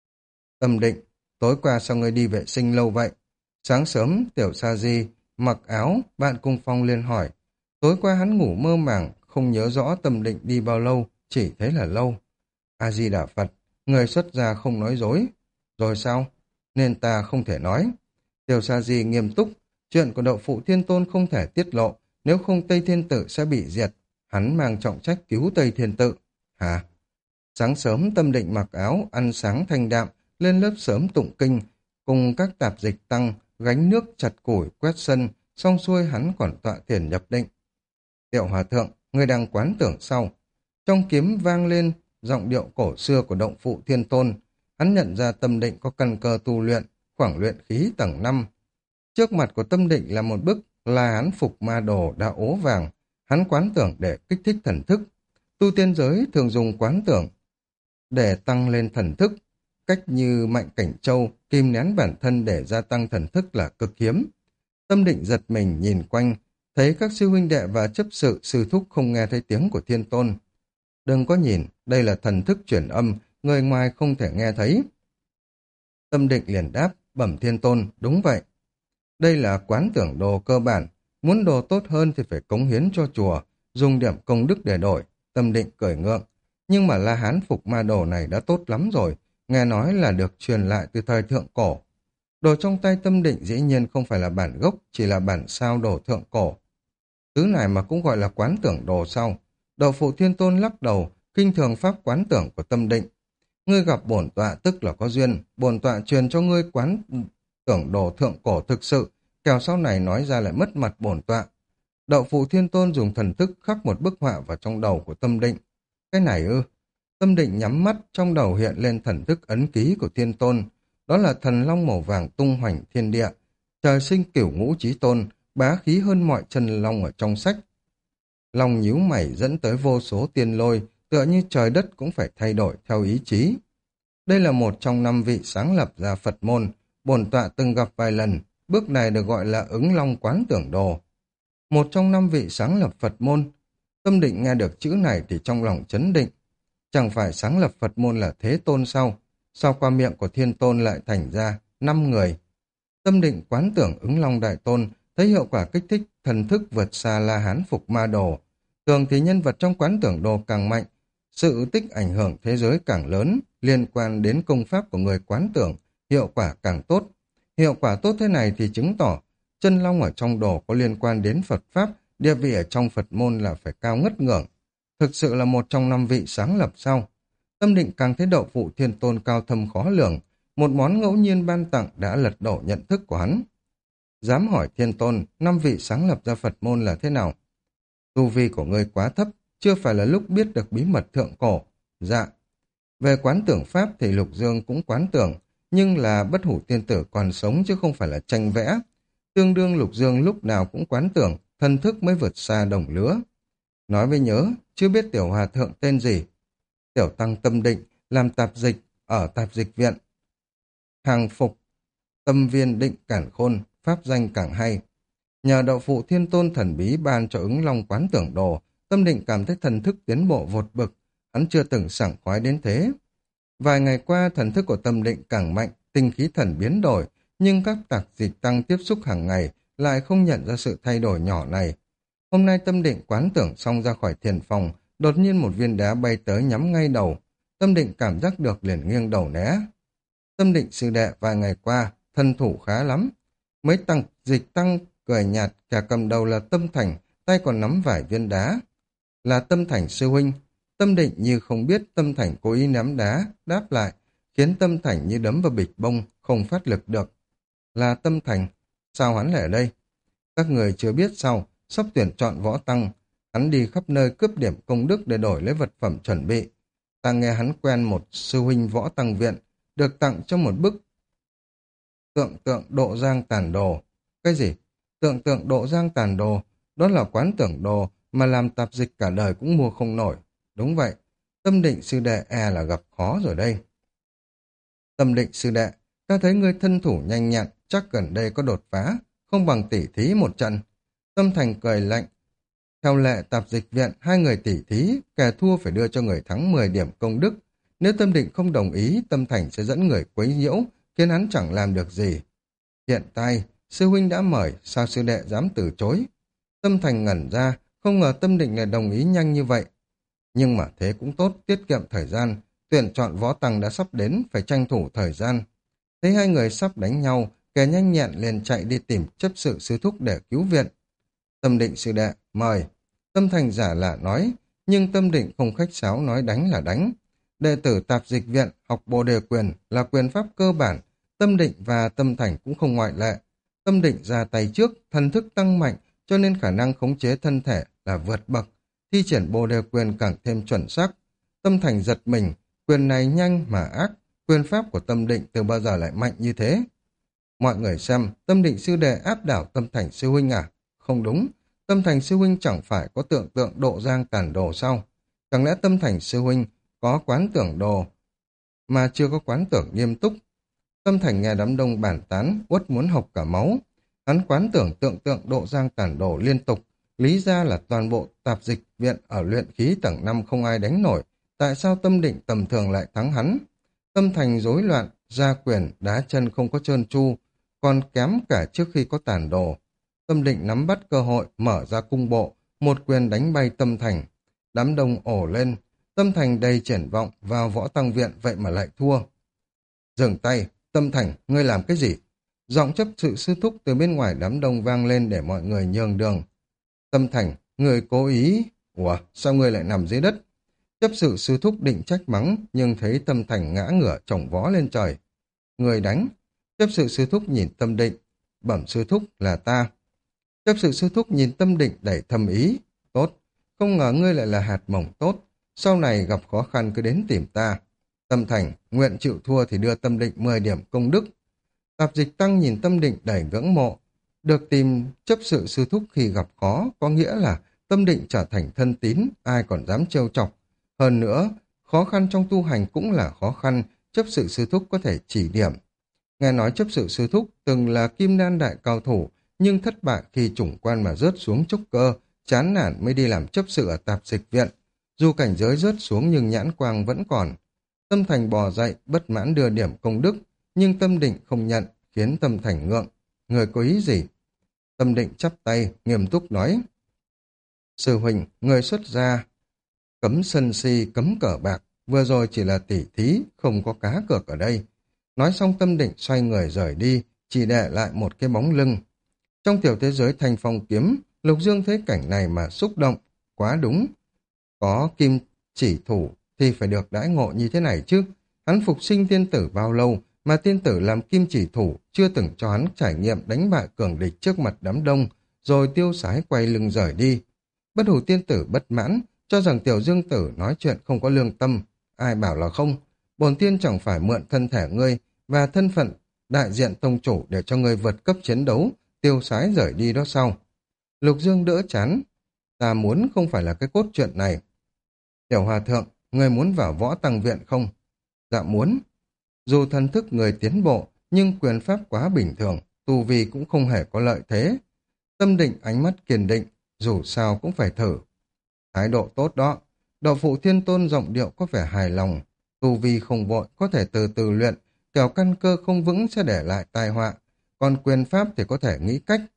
Tâm Định, tối qua sao ngươi đi vệ sinh lâu vậy? Sáng sớm, Tiểu Sa Di mặc áo, bạn cùng phòng liền hỏi. Tối qua hắn ngủ mơ màng, không nhớ rõ Tâm Định đi bao lâu, chỉ thấy là lâu. A-di-đà Phật, người xuất gia không nói dối. Rồi sao? Nên ta không thể nói. Tiểu Sa Di nghiêm túc, chuyện của Đậu Phụ Thiên Tôn không thể tiết lộ, nếu không Tây Thiên Tự sẽ bị diệt. Hắn mang trọng trách cứu Tây Thiên Tự. Hả? Sáng sớm Tâm Định mặc áo, ăn sáng thanh đạm, lên lớp sớm tụng kinh, cùng các tạp dịch tăng, gánh nước chặt củi, quét sân, xong xuôi hắn còn tọa thiền nhập định. Tiểu Hòa Thượng, người đang quán tưởng sau. Trong kiếm vang lên giọng điệu cổ xưa của Đậu Phụ Thiên Tôn. Hắn nhận ra Tâm Định có căn cơ tu luyện, khoảng luyện khí tầng 5. Trước mặt của Tâm Định là một bức La Hán Phục Ma Đồ đã ố vàng. Hắn quán tưởng để kích thích thần thức. Tu tiên giới thường dùng quán tưởng để tăng lên thần thức. Cách như Mạnh Cảnh Châu kìm nén bản thân để gia tăng thần thức là cực hiếm. Tâm Định giật mình nhìn quanh, thấy các sư huynh đệ và chấp sự sư thúc không nghe thấy tiếng của Thiên Tôn. Đừng có nhìn, đây là thần thức chuyển âm, người ngoài không thể nghe thấy. Tâm Định liền đáp, bẩm Thiên Tôn, đúng vậy. Đây là quán tưởng đồ cơ bản, muốn đồ tốt hơn thì phải cống hiến cho chùa, dùng điểm công đức để đổi. Tâm Định cười ngượng, nhưng mà La Hán Phục Ma Đồ này đã tốt lắm rồi, nghe nói là được truyền lại từ thời thượng cổ. Đồ trong tay Tâm Định dĩ nhiên không phải là bản gốc, chỉ là bản sao đồ thượng cổ. Thứ này mà cũng gọi là quán tưởng đồ sao? Đậu Phụ Thiên Tôn lắc đầu, kinh thường pháp quán tưởng của Tâm Định. Ngươi gặp bổn tọa tức là có duyên, bổn tọa truyền cho ngươi quán tưởng đồ thượng cổ thực sự, kẻo sau này nói ra lại mất mặt bổn tọa. Đậu Phụ Thiên Tôn dùng thần thức khắc một bức họa vào trong đầu của Tâm Định. Cái này ư? Tâm Định nhắm mắt, trong đầu hiện lên thần thức ấn ký của Thiên Tôn. Đó là thần long màu vàng tung hoành thiên địa, trời sinh cửu ngũ chí tôn, bá khí hơn mọi chân long ở trong sách. Long nhíu mày dẫn tới vô số tiên lôi, tựa như trời đất cũng phải thay đổi theo ý chí. Đây là một trong 5 vị sáng lập ra Phật môn, bổn tọa từng gặp vài lần, bước này được gọi là ứng long quán tưởng đồ. Một trong 5 vị sáng lập Phật môn. Tâm Định nghe được chữ này thì trong lòng chấn định. Chẳng phải sáng lập Phật môn là Thế Tôn sao? Sao qua miệng của Thiên Tôn lại thành ra 5 người? Tâm Định quán tưởng ứng long đại tôn, thấy hiệu quả kích thích thần thức vượt xa La Hán Phục Ma Đồ. Thường thì nhân vật trong quán tưởng đồ càng mạnh, Sự tích ảnh hưởng thế giới càng lớn, liên quan đến công pháp của người quán tưởng, hiệu quả càng tốt. Hiệu quả tốt thế này thì chứng tỏ chân long ở trong đồ có liên quan đến Phật Pháp, địa vị ở trong Phật môn là phải cao ngất ngưỡng. Thực sự là một trong 5 vị sáng lập sau. Tâm Định càng thấy Đậu Phụ Thiên Tôn cao thâm khó lường, một món ngẫu nhiên ban tặng đã lật đổ nhận thức của hắn. Dám hỏi Thiên Tôn, 5 vị sáng lập ra Phật môn là thế nào? Tu vi của ngươi quá thấp, chưa phải là lúc biết được bí mật thượng cổ. Dạ. Về quán tưởng Pháp thì Lục Dương cũng quán tưởng, nhưng là Bất Hủ Tiên Tử còn sống chứ không phải là tranh vẽ. Tương đương Lục Dương lúc nào cũng quán tưởng, thân thức mới vượt xa đồng lứa. Nói với nhớ, chưa biết tiểu hòa thượng tên gì. Tiểu tăng Tâm Định, làm tạp dịch, ở tạp dịch viện. Hàng phục, tâm viên định cản khôn, pháp danh càng hay. Nhờ Đậu Phụ Thiên Tôn thần bí ban cho ứng long quán tưởng đồ, Tâm Định cảm thấy thần thức tiến bộ vột bực, hắn chưa từng sảng khoái đến thế. Vài ngày qua, thần thức của Tâm Định càng mạnh, tinh khí thần biến đổi, nhưng các tạp dịch tăng tiếp xúc hàng ngày lại không nhận ra sự thay đổi nhỏ này. Hôm nay Tâm Định quán tưởng xong ra khỏi thiền phòng, đột nhiên một viên đá bay tới nhắm ngay đầu. Tâm Định cảm giác được liền nghiêng đầu né. Tâm Định sư đệ vài ngày qua, thân thủ khá lắm. Mấy tăng dịch tăng cười nhạt, kẻ cầm đầu là Tâm Thành, tay còn nắm vài viên đá. Là Tâm Thành sư huynh. Tâm Định như không biết Tâm Thành cố ý ném đá, đáp lại, khiến Tâm Thành như đấm vào bịch bông, không phát lực được. Là Tâm Thành, sao hắn lại ở đây? Các người chưa biết sao, sắp tuyển chọn võ tăng, hắn đi khắp nơi cướp điểm công đức để đổi lấy vật phẩm chuẩn bị. Ta nghe hắn quen một sư huynh võ tăng viện, được tặng cho một bức tượng tượng độ giang tản đồ. Cái gì? Tượng tượng độ giang tản đồ, đó là quán tưởng đồ mà làm tạp dịch cả đời cũng mua không nổi. Đúng vậy, Tâm Định sư đệ là gặp khó rồi đây. Tâm Định sư đệ, ta thấy ngươi thân thủ nhanh nhẹn, chắc gần đây có đột phá, không bằng tỉ thí một trận. Tâm Thành cười lạnh. Theo lệ tạp dịch viện, hai người tỉ thí, kẻ thua phải đưa cho người thắng 10 điểm công đức. Nếu Tâm Định không đồng ý, Tâm Thành sẽ dẫn người quấy nhiễu, khiến hắn chẳng làm được gì. Hiện tại, sư huynh đã mời, sao sư đệ dám từ chối? Tâm Thành ngẩn ra, không ngờ Tâm Định lại đồng ý nhanh như vậy. Nhưng mà thế cũng tốt, tiết kiệm thời gian, tuyển chọn võ tăng đã sắp đến, phải tranh thủ thời gian. Thấy hai người sắp đánh nhau, kẻ nhanh nhẹn liền chạy đi tìm chấp sự sư thúc để cứu viện. Tâm Định sư đệ, mời. Tâm Thành giả lạ nói, nhưng Tâm Định không khách sáo nói đánh là đánh. Đệ tử tạp dịch viện học Bồ Đề Quyền là quyền pháp cơ bản, Tâm Định và Tâm Thành cũng không ngoại lệ. Tâm Định ra tay trước, thần thức tăng mạnh, cho nên khả năng khống chế thân thể là vượt bậc. Thi triển Bồ Đề Quyền càng thêm chuẩn xác. Tâm Thành giật mình, quyền này nhanh mà ác, quyền pháp của Tâm Định từ bao giờ lại mạnh như thế? Mọi người xem, Tâm Định sư đệ áp đảo Tâm Thành sư huynh à? Không đúng, Tâm Thành sư huynh chẳng phải có tượng tượng độ giang tản đồ sao? Chẳng lẽ Tâm Thành sư huynh có quán tưởng đồ mà chưa có quán tưởng nghiêm túc? Tâm Thành nghe đám đông bàn tán, uất muốn học cả máu. Hắn quán tưởng tượng tượng độ giang tản đồ liên tục, lý ra là toàn bộ tạp dịch viện ở luyện khí tầng 5 không ai đánh nổi. Tại sao Tâm Định tầm thường lại thắng hắn? Tâm Thành rối loạn, ra quyền, đá chân không có trơn tru, còn kém cả trước khi có tản đồ. Tâm Định nắm bắt cơ hội, mở ra cung bộ, một quyền đánh bay Tâm Thành. Đám đông ổ lên, Tâm Thành đầy triển vọng vào võ tăng viện vậy mà lại thua. Dừng tay, Tâm Thành, ngươi làm cái gì? Giọng chấp sự sư thúc từ bên ngoài đám đông vang lên để mọi người nhường đường. Tâm Thành, ngươi cố ý... Ủa, sao ngươi lại nằm dưới đất? Chấp sự sư thúc định trách mắng, nhưng thấy Tâm Thành ngã ngửa chồng vó lên trời. Người đánh. Chấp sự sư thúc nhìn Tâm Định. Bẩm sư thúc là ta. Chấp sự sư thúc nhìn Tâm Định đầy thâm ý. Tốt, không ngờ ngươi lại là hạt mỏng tốt. Sau này gặp khó khăn cứ đến tìm ta. Tâm Thành, nguyện chịu thua thì đưa Tâm Định 10 điểm công đức. Tạp dịch tăng nhìn Tâm Định đầy ngưỡng mộ. Được tìm chấp sự sư thúc khi gặp khó, có nghĩa là Tâm Định trở thành thân tín, ai còn dám trêu chọc. Hơn nữa, khó khăn trong tu hành cũng là khó khăn, chấp sự sư thúc có thể chỉ điểm. Nghe nói chấp sự sư thúc từng là kim đan đại cao thủ, nhưng thất bại khi chủng quan mà rớt xuống trúc cơ, chán nản mới đi làm chấp sự ở tạp dịch viện. Dù cảnh giới rớt xuống nhưng nhãn quang vẫn còn. Tâm Thành bò dậy, bất mãn đưa điểm công đức, nhưng Tâm Định không nhận, khiến Tâm Thành ngượng. Người có ý gì? Tâm Định chắp tay, nghiêm túc nói. Sư huynh, người xuất gia, Cấm sân si, cấm cờ bạc, vừa rồi chỉ là tỉ thí, không có cá cược ở đây. Nói xong Tâm Định xoay người rời đi, chỉ để lại một cái bóng lưng. Trong tiểu thế giới Thanh Phong kiếm, Lục Dương thấy cảnh này mà xúc động, quá đúng. Có kim chỉ thủ thì phải được đãi ngộ như thế này chứ. Hắn phục sinh tiên tử bao lâu mà tiên tử làm kim chỉ thủ chưa từng cho hắn trải nghiệm đánh bại cường địch trước mặt đám đông, rồi tiêu sái quay lưng rời đi. Bất hủ tiên tử bất mãn, cho rằng tiểu dương tử nói chuyện không có lương tâm. Ai bảo là không, bổn tiên chẳng phải mượn thân thể ngươi và thân phận đại diện tông chủ để cho ngươi vượt cấp chiến đấu, tiêu sái rời đi đó sao? Lục Dương đỡ chán, ta muốn không phải là cái cốt truyện này. Tiểu hòa thượng, người muốn vào võ tăng viện không? Dạ muốn. Dù thần thức người tiến bộ, nhưng quyền pháp quá bình thường, tu vi cũng không hề có lợi thế. Tâm Định ánh mắt kiên định, dù sao cũng phải thử. Thái độ tốt đó. Đạo phụ thiên tôn giọng điệu có vẻ hài lòng. Tu vi không vội, có thể từ từ luyện, kẻo căn cơ không vững sẽ để lại tai họa. Còn quyền pháp thì có thể nghĩ cách.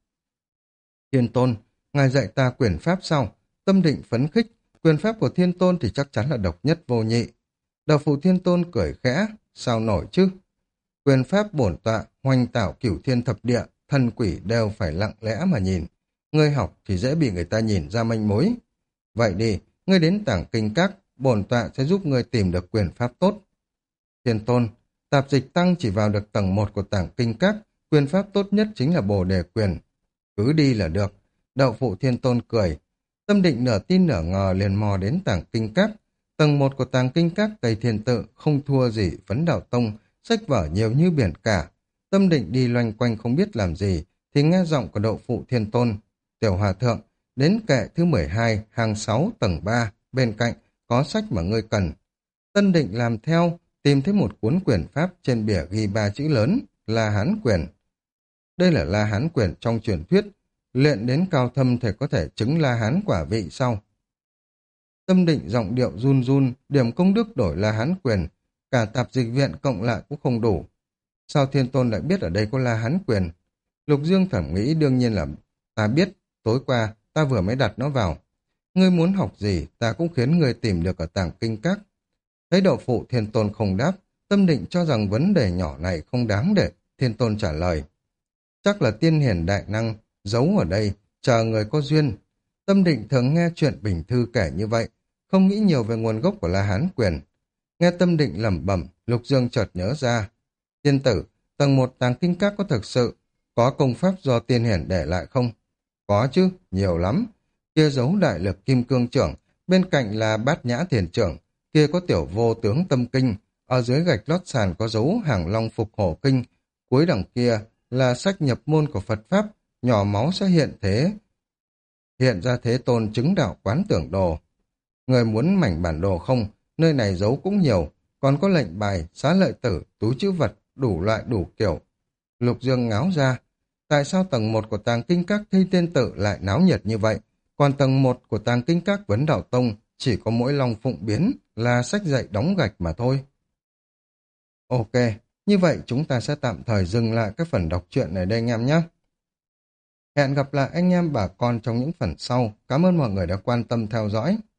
Thiên tôn, ngài dạy ta quyền pháp sao? Tâm Định phấn khích, quyền pháp của thiên tôn thì chắc chắn là độc nhất vô nhị. Đạo phụ thiên tôn cười khẽ, sao nổi chứ? Quyền pháp bổn tọa, hoành tảo cửu thiên thập địa, thần quỷ đều phải lặng lẽ mà nhìn. Ngươi học thì dễ bị người ta nhìn ra manh mối. Vậy đi, ngươi đến tảng kinh các, bổn tọa sẽ giúp ngươi tìm được quyền pháp tốt. Thiên tôn, tạp dịch tăng chỉ vào được tầng 1 của tảng kinh các, quyền pháp tốt nhất chính là bồ đề quyền. Cứ đi là được. Đạo phụ thiên tôn cười. Tâm Định nửa tin nửa ngờ liền mò đến tảng kinh các. Tầng 1 của tàng kinh các Tây Thiên Tự không thua gì Phấn Đạo Tông, sách vở nhiều như biển cả. Tâm Định đi loanh quanh không biết làm gì, thì nghe giọng của Đạo phụ thiên tôn. Tiểu hòa thượng, đến kệ thứ 12, hàng 6, tầng 3, bên cạnh, có sách mà ngươi cần. Tâm Định làm theo, tìm thấy một cuốn quyền pháp trên bìa ghi 3 chữ lớn, La Hán Quyền. Đây là La Hán Quyền trong truyền thuyết, luyện đến cao thâm thì có thể chứng La Hán quả vị sau. Tâm Định giọng điệu run run, điểm công đức đổi La Hán Quyền, cả tạp dịch viện cộng lại cũng không đủ. Sao Thiên Tôn lại biết ở đây có La Hán Quyền? Lục Dương thẩm nghĩ đương nhiên là ta biết, tối qua ta vừa mới đặt nó vào. Ngươi muốn học gì, ta cũng khiến ngươi tìm được ở tàng kinh các. Thấy Đạo phụ Thiên Tôn không đáp, Tâm Định cho rằng vấn đề nhỏ này không đáng để Thiên Tôn trả lời. Chắc là tiên hiển đại năng, giấu ở đây, chờ người có duyên. Tâm Định thường nghe chuyện Bình Thư kể như vậy, không nghĩ nhiều về nguồn gốc của La Hán Quyền. Nghe Tâm Định lẩm bẩm, Lục Dương chợt nhớ ra. Tiên tử, tầng 1 tàng kinh các có thực sự có công pháp do tiên hiển để lại không? Có chứ, nhiều lắm. Kia giấu đại lực kim cương trưởng, bên cạnh là bát nhã thiền trưởng, kia có tiểu vô tướng tâm kinh, ở dưới gạch lót sàn có dấu hàng long phục hổ kinh, cuối đằng kia là sách nhập môn của Phật Pháp, nhỏ máu sẽ hiện ra thế tôn chứng đạo quán tưởng đồ. Người muốn mảnh bản đồ không? Nơi này giấu cũng nhiều, còn có lệnh bài, xá lợi tử, túi trữ vật, đủ loại đủ kiểu. Lục Dương ngáo ra, tại sao tầng 1 của tàng kinh các Thi Tiên Tự lại náo nhiệt như vậy, còn tầng 1 của tàng kinh các Vấn Đạo Tông chỉ có mỗi Long Phụng Biến là sách dạy đóng gạch mà thôi. Ok, như vậy chúng ta sẽ tạm thời dừng lại cái phần đọc truyện này đây anh em nhé. Hẹn gặp lại anh em bà con trong những phần sau. Cảm ơn mọi người đã quan tâm theo dõi.